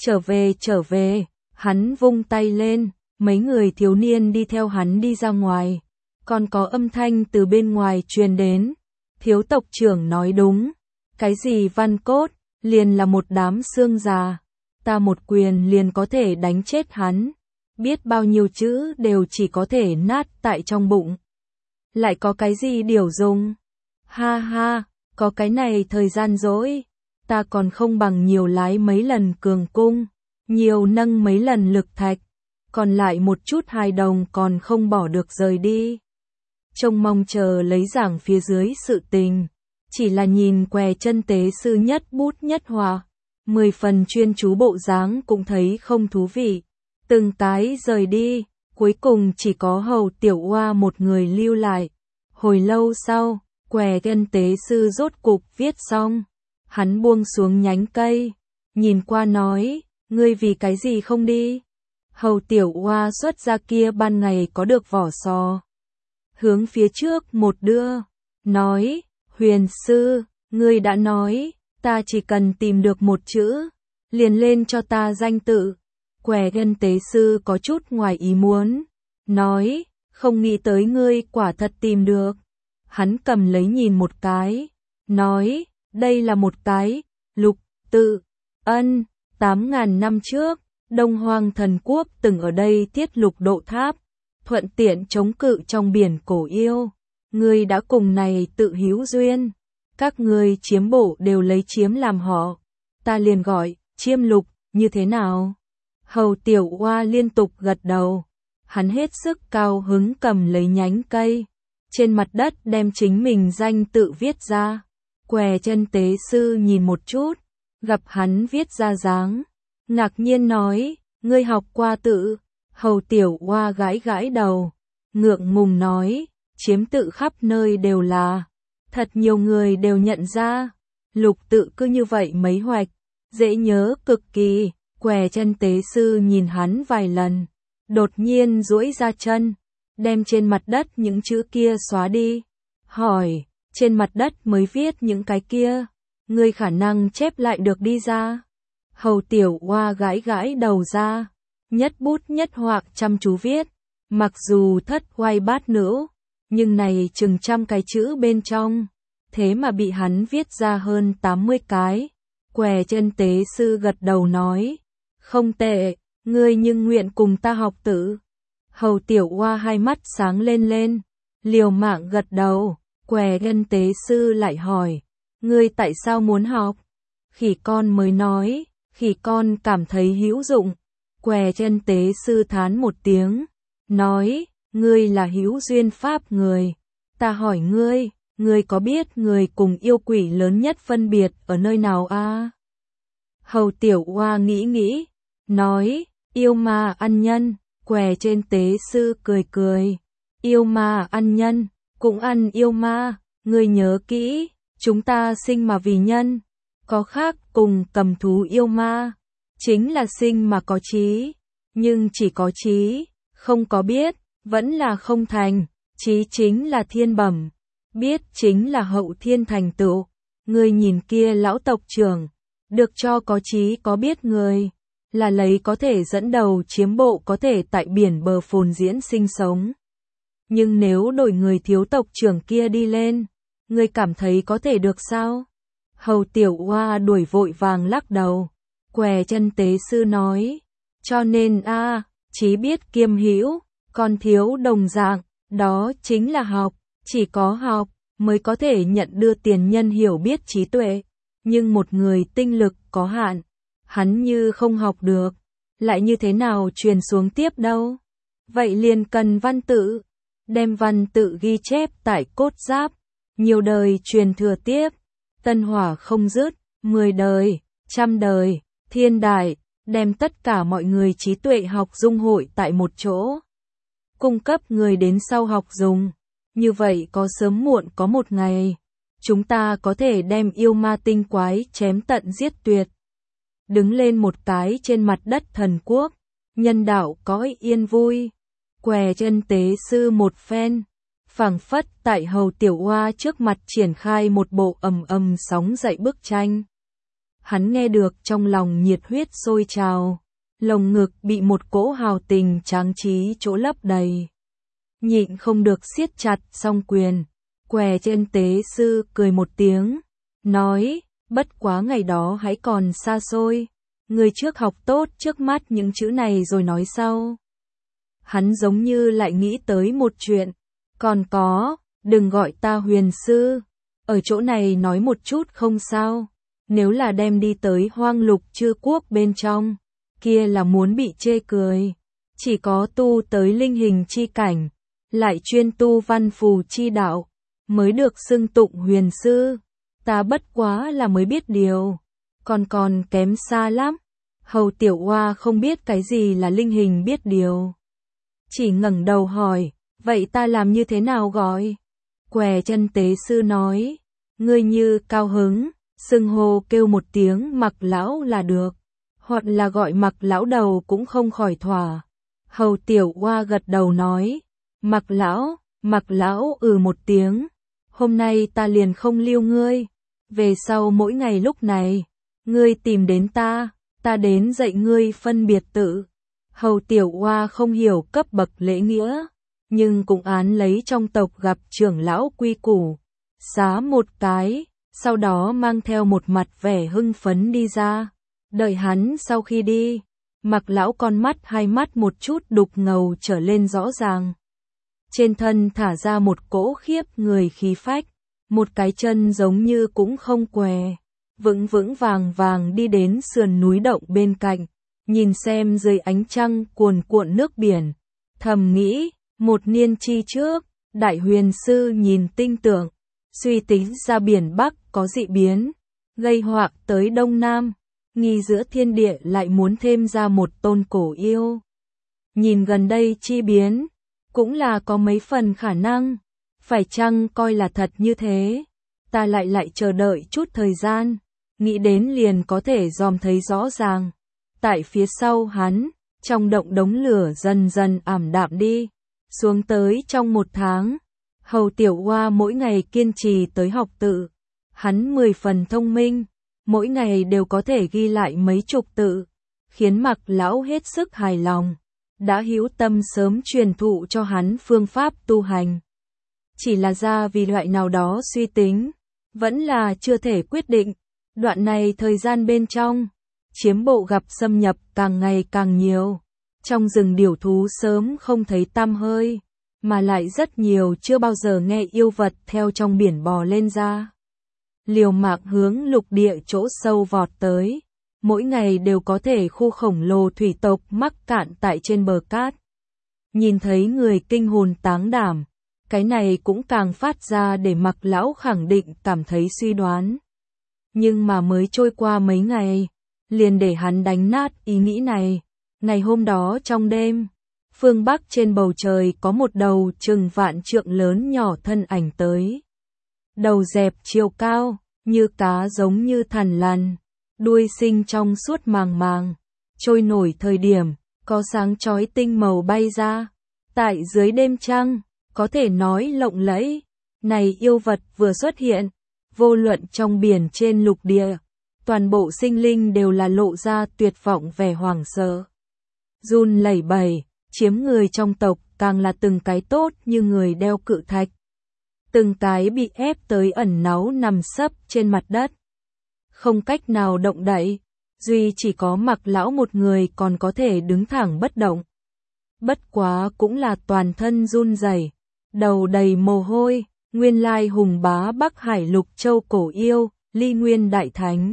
Trở về, hắn vung tay lên, mấy người thiếu niên đi theo hắn đi ra ngoài. Còn có âm thanh từ bên ngoài truyền đến. Thiếu tộc trưởng nói đúng. Cái gì văn cốt, liền là một đám xương già. Ta một quyền liền có thể đánh chết hắn. Biết bao nhiêu chữ đều chỉ có thể nát tại trong bụng. Lại có cái gì điều dùng? Ha ha, có cái này thời gian dỗi. Ta còn không bằng nhiều lái mấy lần cường cung, nhiều nâng mấy lần lực thạch. Còn lại một chút hài đồng còn không bỏ được rời đi. Trông mong chờ lấy giảng phía dưới sự tình. Chỉ là nhìn què chân tế sư nhất bút nhất hòa. 10 phần chuyên chú bộ dáng cũng thấy không thú vị. Từng cái rời đi, cuối cùng chỉ có Hầu Tiểu Oa một người lưu lại. Hồi lâu sau, què chân tế sư rốt cục viết xong. Hắn buông xuống nhánh cây, nhìn qua nói, ngươi vì cái gì không đi? Hầu Tiểu Oa xuất ra kia ban ngày có được vỏ sò. Hướng phía trước một đưa, nói, Huyền sư, ngươi đã nói, ta chỉ cần tìm được một chữ, liền lên cho ta danh tự. Què gân tế sư có chút ngoài ý muốn, nói, không nghĩ tới ngươi quả thật tìm được. Hắn cầm lấy nhìn một cái, nói, đây là một cái, lục, tự, ân, 8.000 năm trước, Đông Hoang thần quốc từng ở đây thiết lục độ tháp, thuận tiện chống cự trong biển cổ yêu. Ngươi đã cùng này tự hữu duyên, các ngươi chiếm bộ đều lấy chiếm làm họ, ta liền gọi, chiêm lục, như thế nào? Hầu Tiểu Oa liên tục gật đầu, hắn hết sức cao hứng cầm lấy nhánh cây, trên mặt đất đem chính mình danh tự viết ra. Què chân tế sư nhìn một chút, gặp hắn viết ra dáng, ngạc nhiên nói, ngươi học qua tự. Hầu Tiểu Oa gãi gãi đầu, ngượng ngùng nói, chiếm tự khắp nơi đều là, thật nhiều người đều nhận ra, lục tự cứ như vậy mấy hoạch, dễ nhớ cực kỳ. Què chân tế sư nhìn hắn vài lần, đột nhiên duỗi ra chân, đem trên mặt đất những chữ kia xóa đi, hỏi, trên mặt đất mới viết những cái kia, ngươi khả năng chép lại được đi ra? Hầu Tiểu Oa gãi gãi đầu ra, nhất bút nhất họa chăm chú viết, mặc dù thất oai bát nữ, nhưng này chừng trăm cái chữ bên trong, thế mà bị hắn viết ra hơn 80 cái. Què chân tế sư gật đầu nói, không tệ, ngươi nhưng nguyện cùng ta học tự. Hầu Tiểu Oa hai mắt sáng lên, liều mạng gật đầu. Què chân tế sư lại hỏi, ngươi tại sao muốn học? Khỉ con mới nói, khỉ con cảm thấy hữu dụng. Què chân tế sư thán một tiếng, nói, ngươi là hữu duyên pháp người. Ta hỏi ngươi, ngươi có biết người cùng yêu quỷ lớn nhất phân biệt ở nơi nào a? Hầu Tiểu Oa nghĩ, nói, yêu ma ăn nhân. Què chân tế sư cười, yêu ma ăn nhân, cũng ăn yêu ma, ngươi nhớ kỹ, chúng ta sinh mà vì nhân, có khác cùng cầm thú yêu ma, chính là sinh mà có trí, nhưng chỉ có trí, không có biết, vẫn là không thành, trí chính là thiên bẩm, biết chính là hậu thiên thành tựu. Ngươi nhìn kia lão tộc trưởng, được cho có trí có biết người, là lấy có thể dẫn đầu chiếm bộ có thể tại biển bờ phồn diễn sinh sống. Nhưng nếu đổi người thiếu tộc trưởng kia đi lên, ngươi cảm thấy có thể được sao? Hầu Tiểu Oa đuổi vội vàng lắc đầu. Què chân tế sư nói, cho nên trí biết kiêm hữu, còn thiếu đồng dạng, đó chính là học, chỉ có học mới có thể nhận đưa tiền nhân hiểu biết trí tuệ, nhưng một người tinh lực có hạn, hắn như không học được, lại như thế nào truyền xuống tiếp đâu? Vậy liền cần văn tự, đem văn tự ghi chép tại cốt giáp, nhiều đời truyền thừa tiếp, tân hỏa không dứt, 10 đời, trăm đời, thiên đại, đem tất cả mọi người trí tuệ học dung hội tại một chỗ, cung cấp người đến sau học dùng. Như vậy có sớm muộn có một ngày, chúng ta có thể đem yêu ma tinh quái chém tận giết tuyệt. Đứng lên một cái trên mặt đất thần quốc, nhân đạo cõi yên vui. Què chân tế sư một phen, phảng phất tại Hầu Tiểu Oa trước mặt triển khai một bộ ầm ầm sóng dậy bức tranh. Hắn nghe được trong lòng nhiệt huyết sôi trào, lồng ngực bị một cỗ hào tình tráng trí chỗ lấp đầy. Nhịn không được siết chặt song quyền, què chân tế sư cười một tiếng, nói, bất quá ngày đó hãy còn xa xôi, người trước học tốt trước mắt những chữ này rồi nói sau. Hắn giống như lại nghĩ tới một chuyện, còn có, đừng gọi ta huyền sư, ở chỗ này nói một chút không sao, nếu là đem đi tới hoang lục chư quốc bên trong, kia là muốn bị chê cười, chỉ có tu tới linh hình chi cảnh, lại chuyên tu văn phù chi đạo, mới được xưng tụng huyền sư, ta bất quá là mới biết điều, còn kém xa lắm. Hầu Tiểu Oa không biết cái gì là linh hình biết điều, chỉ ngẩng đầu hỏi, vậy ta làm như thế nào gọi? Què chân tế sư nói, ngươi như cao hứng, xưng hô kêu một tiếng Mặc lão là được, hoặc là gọi Mặc lão đầu cũng không khỏi thỏa. Hầu Tiểu Oa gật đầu nói, Mặc lão một tiếng, hôm nay ta liền không lưu ngươi, về sau mỗi ngày lúc này, ngươi tìm đến ta đến dạy ngươi phân biệt tự. Hầu Tiểu Oa không hiểu cấp bậc lễ nghĩa, nhưng cũng án lấy trong tộc gặp trưởng lão quy củ, xá một cái, sau đó mang theo một mặt vẻ hưng phấn đi ra. Đợi hắn sau khi đi, Mặc lão con mắt hai mắt một chút đục ngầu trở lên rõ ràng. Trên thân thả ra một cỗ khiếp người khí phách, một cái chân giống như cũng không què, vững vững vàng vàng đi đến sườn núi động bên cạnh, nhìn xem dưới ánh trăng cuồn cuộn nước biển, thầm nghĩ, một niên chi trước, đại huyền sư nhìn tinh tưởng, suy tính ra biển Bắc có dị biến, gây họa tới Đông Nam, nghi giữa thiên địa lại muốn thêm ra một tôn cổ yêu. Nhìn gần đây chi biến, cũng là có mấy phần khả năng, phải chăng coi là thật như thế, ta lại chờ đợi chút thời gian, nghĩ đến liền có thể dòm thấy rõ ràng. Tại phía sau hắn, trong động đống lửa dần dần ảm đạm đi, xuống tới trong một tháng, Hầu Tiểu Oa mỗi ngày kiên trì tới học tự, hắn 10 phần thông minh, mỗi ngày đều có thể ghi lại mấy chục tự, khiến Mặc lão hết sức hài lòng, đã hữu tâm sớm truyền thụ cho hắn phương pháp tu hành. Chỉ là ra vì loại nào đó suy tính, vẫn là chưa thể quyết định, đoạn này thời gian bên trong, chiếm bộ gặp xâm nhập càng ngày càng nhiều, trong rừng điểu thú sớm không thấy tăm hơi, mà lại rất nhiều chưa bao giờ nghe yêu vật theo trong biển bò lên ra. Liều mạng hướng lục địa chỗ sâu vọt tới, mỗi ngày đều có thể khu khổng lồ thủy tộc mắc cạn tại trên bờ cát. Nhìn thấy người kinh hồn táng đảm, cái này cũng càng phát ra để Mặc lão khẳng định cảm thấy suy đoán. Nhưng mà mới trôi qua mấy ngày, liền để hắn đánh nát ý nghĩ này. Ngày hôm đó trong đêm, phương Bắc trên bầu trời có một đầu chừng vạn trượng lớn nhỏ thân ảnh tới. Đầu dẹp chiều cao, như cá giống như thằn lằn, đuôi sinh trong suốt màng màng, trôi nổi thời điểm, có sáng chói tinh màu bay ra. Tại dưới đêm trăng, có thể nói lộng lẫy, này yêu vật vừa xuất hiện, vô luận trong biển trên lục địa, toàn bộ sinh linh đều là lộ ra tuyệt vọng vẻ hoảng sợ. Run lẩy bẩy, chiếm người trong tộc càng là từng cái tốt như người đeo cự thạch. Từng cái bị ép tới ẩn náu nằm sấp trên mặt đất. Không cách nào động đậy, duy chỉ có Mặc lão một người còn có thể đứng thẳng bất động. Bất quá cũng là toàn thân run rẩy, đầu đầy mồ hôi, nguyên lai hùng bá Bắc Hải Lục Châu cổ yêu, Ly Nguyên Đại Thánh.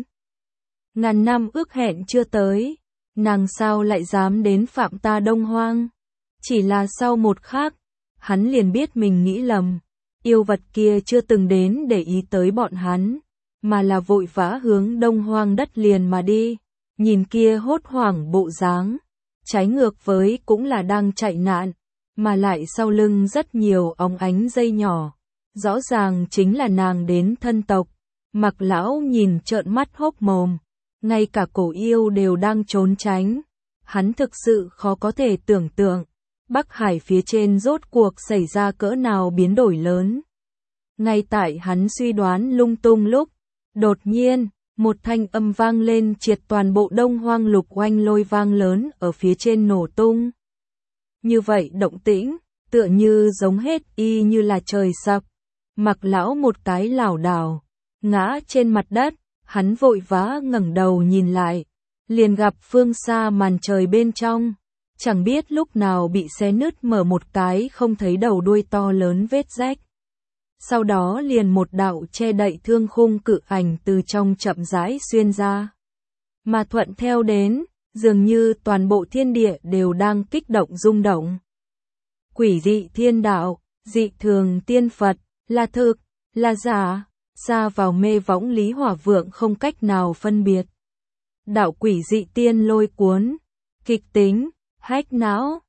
Ngàn năm ước hẹn chưa tới, nàng sao lại dám đến phạm ta Đông Hoang? Chỉ là sau một khắc, hắn liền biết mình nghĩ lầm, yêu vật kia chưa từng đến để ý tới bọn hắn, mà là vội vã hướng Đông Hoang đất liền mà đi, nhìn kia hốt hoảng bộ dáng, trái ngược với cũng là đang chạy nạn, mà lại sau lưng rất nhiều óng ánh dây nhỏ, rõ ràng chính là nàng đến thân tộc. Mặc lão nhìn trợn mắt hốc mồm, ngay cả cổ yêu đều đang trốn tránh, hắn thực sự khó có thể tưởng tượng, Bắc Hải phía trên rốt cuộc xảy ra cỡ nào biến đổi lớn. Ngay tại hắn suy đoán lung tung lúc, đột nhiên, Một thanh âm vang lên triệt toàn bộ Đông Hoang Lục oanh lôi vang lớn ở phía trên nổ tung. Như vậy động tĩnh, tựa như giống hết y như là trời sập. Mặc lão một cái lảo đảo, ngã trên mặt đất, hắn vội vã ngẩng đầu nhìn lại, liền gặp phương xa màn trời bên trong, chẳng biết lúc nào bị xé nứt mở một cái không thấy đầu đuôi to lớn vết rách. Sau đó liền một đạo che đậy thương khung cự ảnh từ trong chậm rãi xuyên ra. Mà thuận theo đến, dường như toàn bộ thiên địa đều đang kích động rung động. Quỷ dị thiên đạo, dị thường tiên Phật, là thực, là giả, xa vào mê võng Lý Hỏa Vượng không cách nào phân biệt. Đạo quỷ dị tiên lôi cuốn, kịch tính, hách não,